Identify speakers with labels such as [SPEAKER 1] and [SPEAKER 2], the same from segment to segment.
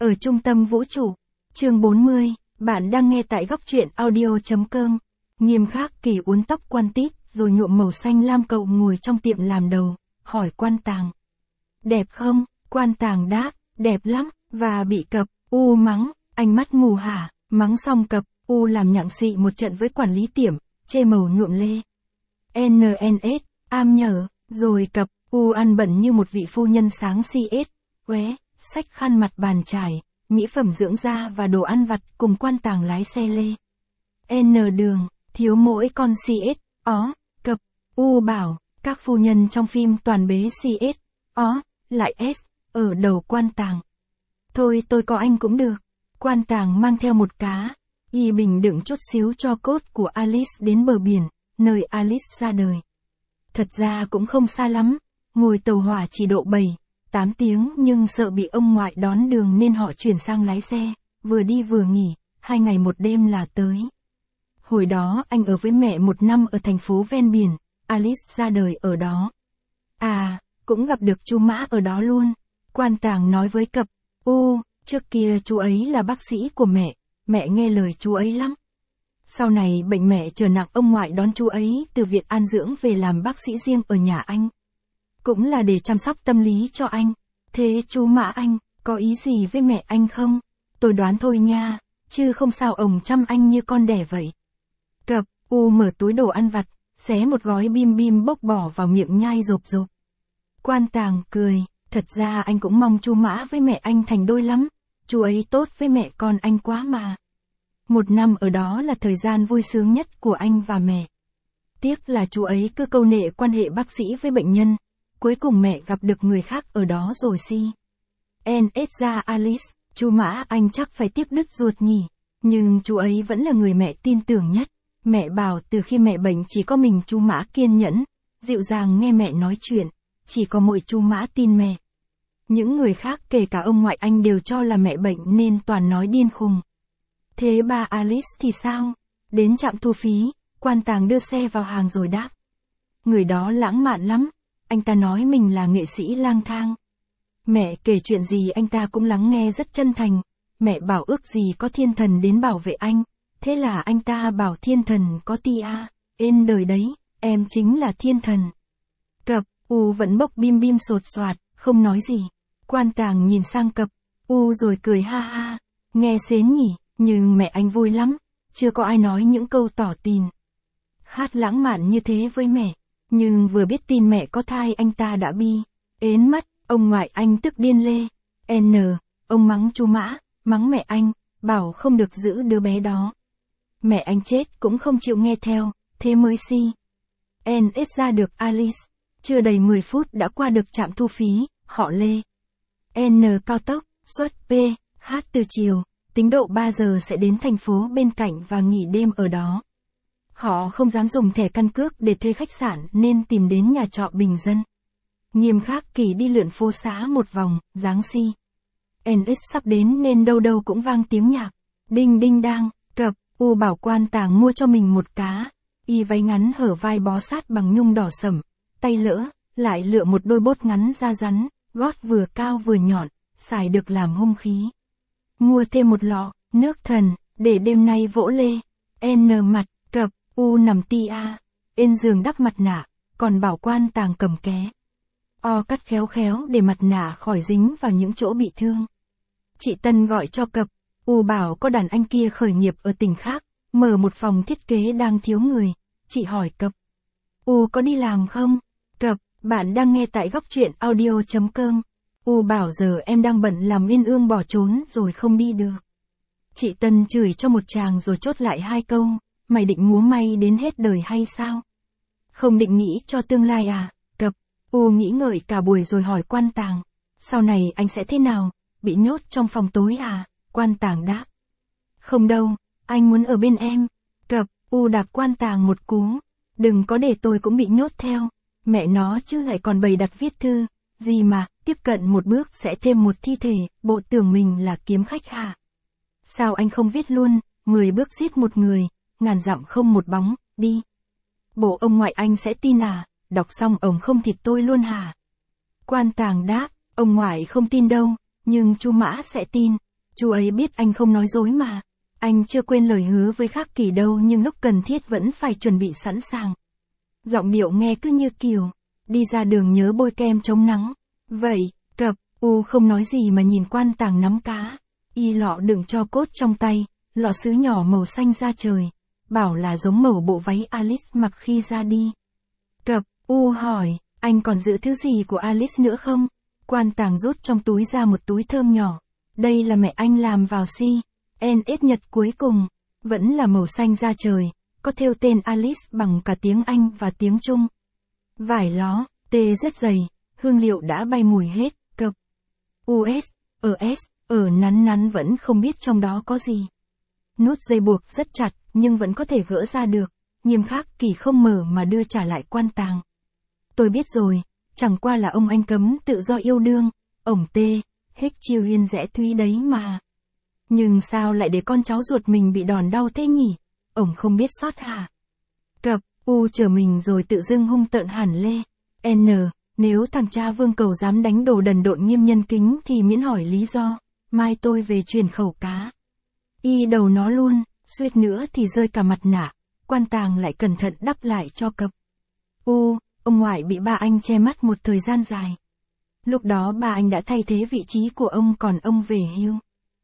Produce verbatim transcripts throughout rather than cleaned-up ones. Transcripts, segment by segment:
[SPEAKER 1] Ở trung tâm vũ trụ. Chương bốn mươi, bạn đang nghe tại góc truyện audio chấm com. Nghiêm Khắc Kỳ uốn tóc Quan Tít, rồi nhuộm màu xanh lam, cậu ngồi trong tiệm làm đầu, hỏi Quan Tàng. Đẹp không? Quan Tàng đáp, đẹp lắm, và bị Cập U mắng, anh mắt mù hả? Mắng xong Cập U làm nhặng xị một trận với quản lý tiệm, chê màu nhuộm lê. en en ét, am nhở, rồi Cập U ăn bận như một vị phu nhân sáng xê ét, qué, xách khăn mặt bàn chải, mỹ phẩm dưỡng da và đồ ăn vặt cùng Quan Tàng lái xe lê. N đường, thiếu mỗi con xê ét, ó, Cập U bảo, các phu nhân trong phim toàn bế xê ét, ó, lại S, ở đầu Quan Tàng. Thôi tôi có anh cũng được. Quan Tàng mang theo một cá, y bình đựng chút xíu cho cốt của Alice đến bờ biển, nơi Alice ra đời. Thật ra cũng không xa lắm, ngồi tàu hỏa chỉ độ bảy, tám tiếng nhưng sợ bị ông ngoại đón đường nên họ chuyển sang lái xe, vừa đi vừa nghỉ, hai ngày một đêm là tới. Hồi đó anh ở với mẹ một năm ở thành phố ven biển, Alice ra đời ở đó. À, cũng gặp được chú Mã ở đó luôn. Quan Tàng nói với Cập U, trước kia chú ấy là bác sĩ của mẹ, mẹ nghe lời chú ấy lắm. Sau này bệnh mẹ trở nặng, ông ngoại đón chú ấy từ viện an dưỡng về làm bác sĩ riêng ở nhà anh. Cũng là để chăm sóc tâm lý cho anh. Thế chú Mã anh, có ý gì với mẹ anh không? Tôi đoán thôi nha, chứ không sao ông chăm anh như con đẻ vậy. Cập U mở túi đồ ăn vặt, xé một gói bim bim bốc bỏ vào miệng nhai rộp rộp. Quan Tàng cười, thật ra anh cũng mong chú Mã với mẹ anh thành đôi lắm, chú ấy tốt với mẹ con anh quá mà. Một năm ở đó là thời gian vui sướng nhất của anh và mẹ. Tiếc là chú ấy cứ câu nệ quan hệ bác sĩ với bệnh nhân, cuối cùng mẹ gặp được người khác ở đó rồi si. en ét ra Alice, chú Mã anh chắc phải tiếc đứt ruột nhỉ, nhưng chú ấy vẫn là người mẹ tin tưởng nhất. Mẹ bảo từ khi mẹ bệnh chỉ có mình chú Mã kiên nhẫn, dịu dàng nghe mẹ nói chuyện, chỉ có mỗi chú Mã tin mẹ. Những người khác kể cả ông ngoại anh đều cho là mẹ bệnh nên toàn nói điên khùng. Thế ba Alice thì sao? Đến trạm thu phí, Quan Tàng đưa xe vào hàng rồi đáp. Người đó lãng mạn lắm, anh ta nói mình là nghệ sĩ lang thang. Mẹ kể chuyện gì anh ta cũng lắng nghe rất chân thành, mẹ bảo ước gì có thiên thần đến bảo vệ anh, thế là anh ta bảo thiên thần có ti a, ên đời đấy, em chính là thiên thần. Cập U vẫn bốc bim bim sột soạt, không nói gì. Quan Tàng nhìn sang Cập U rồi cười ha ha, nghe sến nhỉ, nhưng mẹ anh vui lắm, chưa có ai nói những câu tỏ tình. Hát lãng mạn như thế với mẹ, nhưng vừa biết tin mẹ có thai anh ta đã bi, ến mắt, ông ngoại anh tức điên lê. N, ông mắng chú Mã, mắng mẹ anh, bảo không được giữ đứa bé đó. Mẹ anh chết cũng không chịu nghe theo, thế mới si. en ét ra được Alice, chưa đầy mười phút đã qua được trạm thu phí, họ lê. N cao tốc, xuất P, H từ chiều, tính độ ba giờ sẽ đến thành phố bên cạnh và nghỉ đêm ở đó. Họ không dám dùng thẻ căn cước để thuê khách sạn nên tìm đến nhà trọ bình dân. Nghiêm Khắc Kỳ đi lượn phố xá một vòng, dáng si. en ét sắp đến nên đâu đâu cũng vang tiếng nhạc. Đinh đinh đang, Cập U bảo Quan Tàng mua cho mình một cá. Y váy ngắn hở vai bó sát bằng nhung đỏ sẫm, tay lỡ, lại lựa một đôi bốt ngắn da rắn, gót vừa cao vừa nhọn, xài được làm hung khí. Mua thêm một lọ, nước thần, để đêm nay vỗ lê. N mặt, Cập U nằm ti a, bên giường đắp mặt nạ, còn bảo Quan Tàng cầm ké. O cắt khéo khéo để mặt nạ khỏi dính vào những chỗ bị thương. Chị Tân gọi cho Cập U bảo có đàn anh kia khởi nghiệp ở tỉnh khác, mở một phòng thiết kế đang thiếu người. Chị hỏi Cập U có đi làm không? Cập, bạn đang nghe tại góc truyện audio chấm com. U bảo giờ em đang bận làm uyên ương bỏ trốn rồi không đi được. Chị Tân chửi cho một tràng rồi chốt lại hai câu, mày định múa may đến hết đời hay sao? Không định nghĩ cho tương lai à? Cập U nghĩ ngợi cả buổi rồi hỏi Quan Tàng, sau này anh sẽ thế nào, bị nhốt trong phòng tối à? Quan Tàng đáp, không đâu, anh muốn ở bên em. Cập U đạp Quan Tàng một cú, đừng có để tôi cũng bị nhốt theo, mẹ nó chứ lại còn bày đặt viết thư, gì mà, tiếp cận một bước sẽ thêm một thi thể, bộ tưởng mình là kiếm khách hả? Sao anh không viết luôn, mười bước giết một người, ngàn dặm không một bóng, đi. Bộ ông ngoại anh sẽ tin à, đọc xong ông không thịt tôi luôn hả? Quan Tàng đáp, ông ngoại không tin đâu, nhưng chú Mã sẽ tin, Chú ấy biết anh không nói dối mà. Anh chưa quên lời hứa với Khắc Kỳ đâu, nhưng lúc cần thiết vẫn phải chuẩn bị sẵn sàng. Giọng điệu nghe cứ như kiểu, đi ra đường nhớ bôi kem chống nắng. Vậy, cập, U không nói gì mà nhìn Quan Tàng nắm cá. Y lọ đựng tro cốt trong tay, lọ sứ nhỏ màu xanh da trời. Bảo là giống màu bộ váy Alice mặc khi ra đi. Cập, U hỏi, anh còn giữ thứ gì của Alice nữa không? Quan Tàng rút trong túi ra một túi thơm nhỏ. Đây là mẹ anh làm vào si. en ét nhật cuối cùng. Vẫn là màu xanh da trời, có thêu tên Alice bằng cả tiếng Anh và tiếng Trung. Vải ló, tê rất dày, hương liệu đã bay mùi hết, cập. u ét, ở S, ở nắn nắn vẫn không biết trong đó có gì. Nút dây buộc rất chặt, nhưng vẫn có thể gỡ ra được. Nghiêm Khắc Kỳ không mở mà đưa trả lại Quan Tàng. Tôi biết rồi, chẳng qua là ông anh cấm tự do yêu đương, ổng tê, hết chiêu hiên rẽ thúy đấy mà. Nhưng sao lại để con cháu ruột mình bị đòn đau thế nhỉ? Ổng không biết sót hả? Cập, U chờ mình rồi tự dưng hung tợn hẳn lê. N, nếu thằng cha Vương Cầu dám đánh đồ đần độn Nghiêm Nhân Kính thì miễn hỏi lý do, mai tôi về truyền khẩu cá. Y đầu nó luôn, suýt nữa thì rơi cả mặt nạ. Quan Tàng lại cẩn thận đắp lại cho cập. U, ông ngoại bị ba anh che mắt một thời gian dài. Lúc đó ba anh đã thay thế vị trí của ông, còn ông về hưu.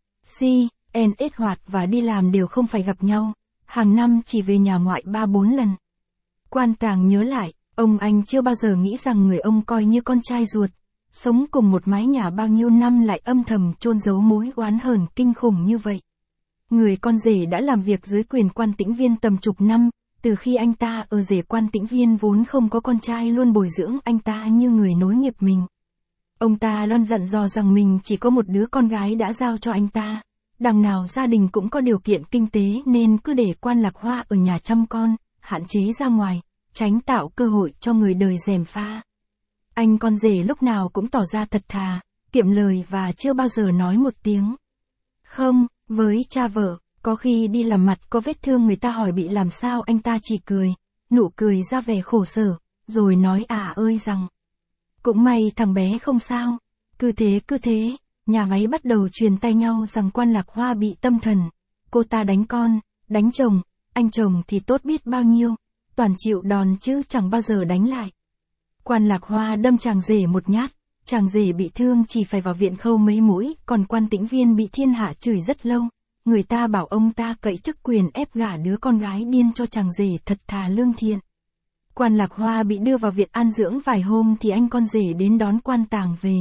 [SPEAKER 1] Si, en ét hoạt và đi làm đều không phải gặp nhau, hàng năm chỉ về nhà ngoại ba bốn lần. Quan Tàng nhớ lại, ông anh chưa bao giờ nghĩ rằng người ông coi như con trai ruột, sống cùng một mái nhà bao nhiêu năm lại âm thầm chôn giấu mối oán hờn kinh khủng như vậy. Người con rể đã làm việc dưới quyền quan tĩnh viên tầm chục năm, từ khi anh ta ở rể quan tĩnh viên vốn không có con trai luôn bồi dưỡng anh ta như người nối nghiệp mình. Ông ta luôn dặn dò rằng mình chỉ có một đứa con gái đã giao cho anh ta. Đằng nào gia đình cũng có điều kiện kinh tế nên cứ để Quan Lạc Hoa ở nhà chăm con, hạn chế ra ngoài, tránh tạo cơ hội cho người đời gièm pha. Anh con rể lúc nào cũng tỏ ra thật thà, kiệm lời và chưa bao giờ nói một tiếng không, với cha vợ. Có khi đi làm mặt có vết thương người ta hỏi bị làm sao, anh ta chỉ cười, nụ cười ra vẻ khổ sở, rồi nói à ơi rằng cũng may thằng bé không sao. Cứ thế cứ thế, nhà váy bắt đầu truyền tay nhau rằng Quan Lạc Hoa bị tâm thần. Cô ta đánh con, đánh chồng, anh chồng thì tốt biết bao nhiêu, toàn chịu đòn chứ chẳng bao giờ đánh lại. Quan Lạc Hoa đâm chàng rể một nhát, chàng rể bị thương chỉ phải vào viện khâu mấy mũi, còn Quan Tĩnh Viên bị thiên hạ chửi rất lâu. Người ta bảo ông ta cậy chức quyền ép gả đứa con gái điên cho chàng rể thật thà lương thiện. Quan Lạc Hoa bị đưa vào viện an dưỡng vài hôm thì anh con rể đến đón Quan Tàng về.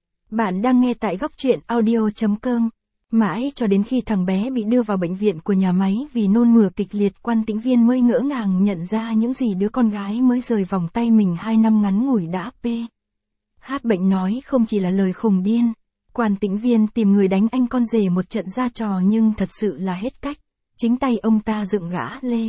[SPEAKER 1] Bạn đang nghe tại góc truyện audio chấm com. Mãi cho đến khi thằng bé bị đưa vào bệnh viện của nhà máy vì nôn mửa kịch liệt, Quan Tĩnh Viên mới ngỡ ngàng nhận ra những gì đứa con gái mới rời vòng tay mình hai năm ngắn ngủi đã p. Hát bệnh nói không chỉ là lời khùng điên. Quan Tĩnh Viên tìm người đánh anh con rể một trận ra trò nhưng thật sự là hết cách. Chính tay ông ta dựng gã lê.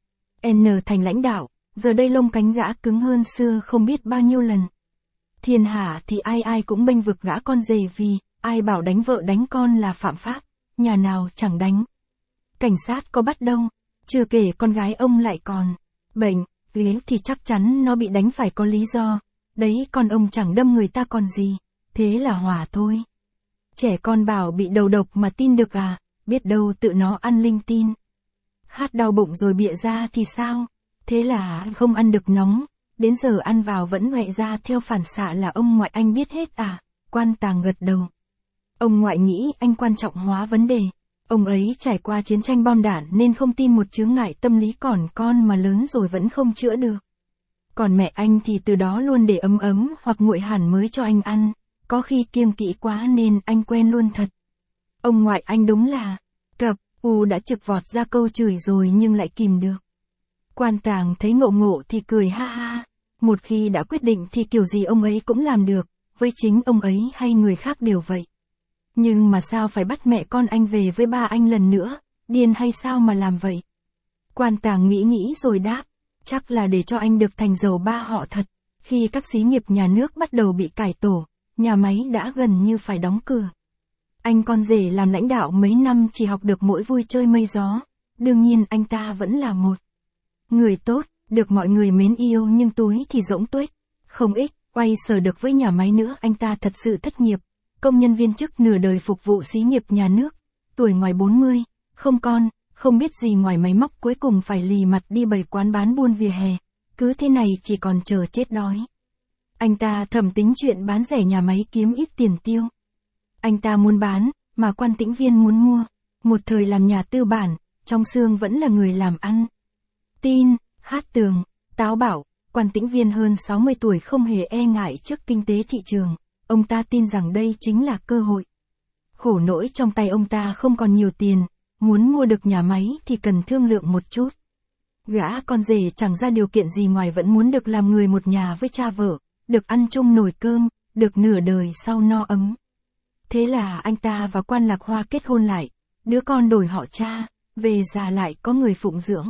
[SPEAKER 1] N thành lãnh đạo, giờ đây lông cánh gã cứng hơn xưa không biết bao nhiêu lần. Thiên hạ thì ai ai cũng bênh vực gã con rể vì, ai bảo đánh vợ đánh con là phạm pháp, nhà nào chẳng đánh. Cảnh sát có bắt đâu, chưa kể con gái ông lại còn bệnh, ghế thì chắc chắn nó bị đánh phải có lý do. Đấy con ông chẳng đâm người ta còn gì, thế là hòa thôi. Trẻ con bảo bị đầu độc mà tin được à, biết đâu tự nó ăn linh tin. Hát đau bụng rồi bịa ra thì sao, thế là không ăn được nóng, đến giờ ăn vào vẫn ngoẹ ra theo phản xạ là ông ngoại anh biết hết à. Quan Tàng gật đầu. Ông ngoại nghĩ anh quan trọng hóa vấn đề. Ông ấy trải qua chiến tranh bom đạn nên không tin một chướng ngại tâm lý còn con mà lớn rồi vẫn không chữa được. Còn mẹ anh thì từ đó luôn để ấm ấm hoặc nguội hẳn mới cho anh ăn. Có khi kiêng kỵ quá nên anh quen luôn thật. Ông ngoại anh đúng là cập. U đã trực vọt ra câu chửi rồi nhưng lại kìm được. Quan Tàng thấy ngộ ngộ thì cười ha ha. Một khi đã quyết định thì kiểu gì ông ấy cũng làm được, với chính ông ấy hay người khác đều vậy. Nhưng mà sao phải bắt mẹ con anh về với ba anh lần nữa, điên hay sao mà làm vậy? Quan Tàng nghĩ nghĩ rồi đáp, chắc là để cho anh được thành giàu ba họ thật. Khi các xí nghiệp nhà nước bắt đầu bị cải tổ, nhà máy đã gần như phải đóng cửa. Anh con rể làm lãnh đạo mấy năm chỉ học được mỗi vui chơi mây gió, đương nhiên anh ta vẫn là một người tốt, được mọi người mến yêu nhưng túi thì rỗng tuếch, không ích, quay sở được với nhà máy nữa anh ta thật sự thất nghiệp. công nhân viên chức nửa đời phục vụ xí nghiệp nhà nước, tuổi ngoài bốn mươi, không con, không biết gì ngoài máy móc, cuối cùng phải lì mặt đi bày quán bán buôn vỉa hè, cứ thế này chỉ còn chờ chết đói. Anh ta thầm tính chuyện bán rẻ nhà máy kiếm ít tiền tiêu. Anh ta muốn bán, mà quan tĩnh viên muốn mua. Một thời làm nhà tư bản, trong xương vẫn là người làm ăn. Tin, hát tường, táo bảo, quan tĩnh viên hơn sáu mươi tuổi không hề e ngại trước kinh tế thị trường. Ông ta tin rằng đây chính là cơ hội. Khổ nỗi trong tay ông ta không còn nhiều tiền, muốn mua được nhà máy thì cần thương lượng một chút. Gã con rể chẳng ra điều kiện gì ngoài vẫn muốn được làm người một nhà với cha vợ, được ăn chung nồi cơm, được nửa đời sau no ấm. Thế là anh ta và quan Lạc Hoa kết hôn lại, đứa con đổi họ cha, về già lại có người phụng dưỡng.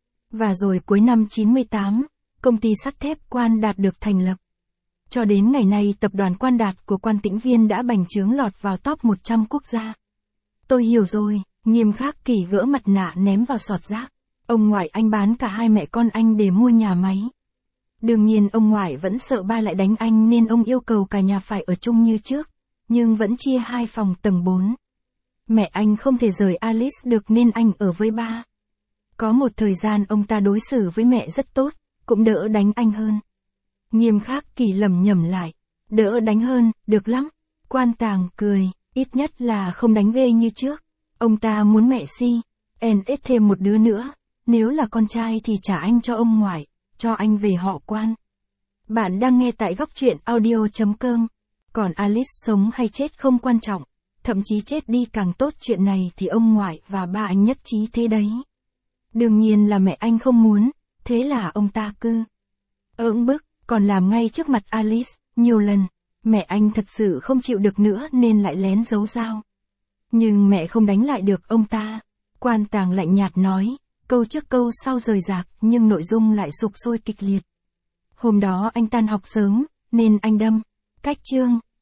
[SPEAKER 1] Và rồi cuối năm chín mươi tám, công ty sắt thép Quan Đạt được thành lập. Cho đến ngày nay tập đoàn Quan Đạt của quan tĩnh viên đã bành trướng lọt vào top một trăm quốc gia. Tôi hiểu rồi, Nghiêm Khắc Kỷ gỡ mặt nạ ném vào sọt rác. Ông ngoại anh bán cả hai mẹ con anh để mua nhà máy. Đương nhiên ông ngoại vẫn sợ ba lại đánh anh nên ông yêu cầu cả nhà phải ở chung như trước, nhưng vẫn chia hai phòng tầng bốn. Mẹ anh không thể rời Alice được nên anh ở với ba. Có một thời gian ông ta đối xử với mẹ rất tốt, cũng đỡ đánh anh hơn. Nghiêm Khắc Kỷ lẩm nhẩm lại, đỡ đánh hơn, được lắm. Quan Tàng cười, ít nhất là không đánh ghê như trước. Ông ta muốn mẹ si, en ét thêm một đứa nữa, nếu là con trai thì trả anh cho ông ngoại, cho anh về họ Quan. Bạn đang nghe tại góc truyện audio chấm com. Còn Alice sống hay chết không quan trọng, thậm chí chết đi càng tốt, chuyện này thì ông ngoại và ba anh nhất trí thế đấy. Đương nhiên là mẹ anh không muốn, thế là ông ta cứ ỡng bức, còn làm ngay trước mặt Alice, nhiều lần. Mẹ anh thật sự không chịu được nữa nên lại lén giấu dao. Nhưng mẹ không đánh lại được ông ta. Quan Tàng lạnh nhạt nói, câu trước câu sau rời rạc nhưng nội dung lại sục sôi kịch liệt. Hôm đó anh tan học sớm, nên anh đâm cách chương.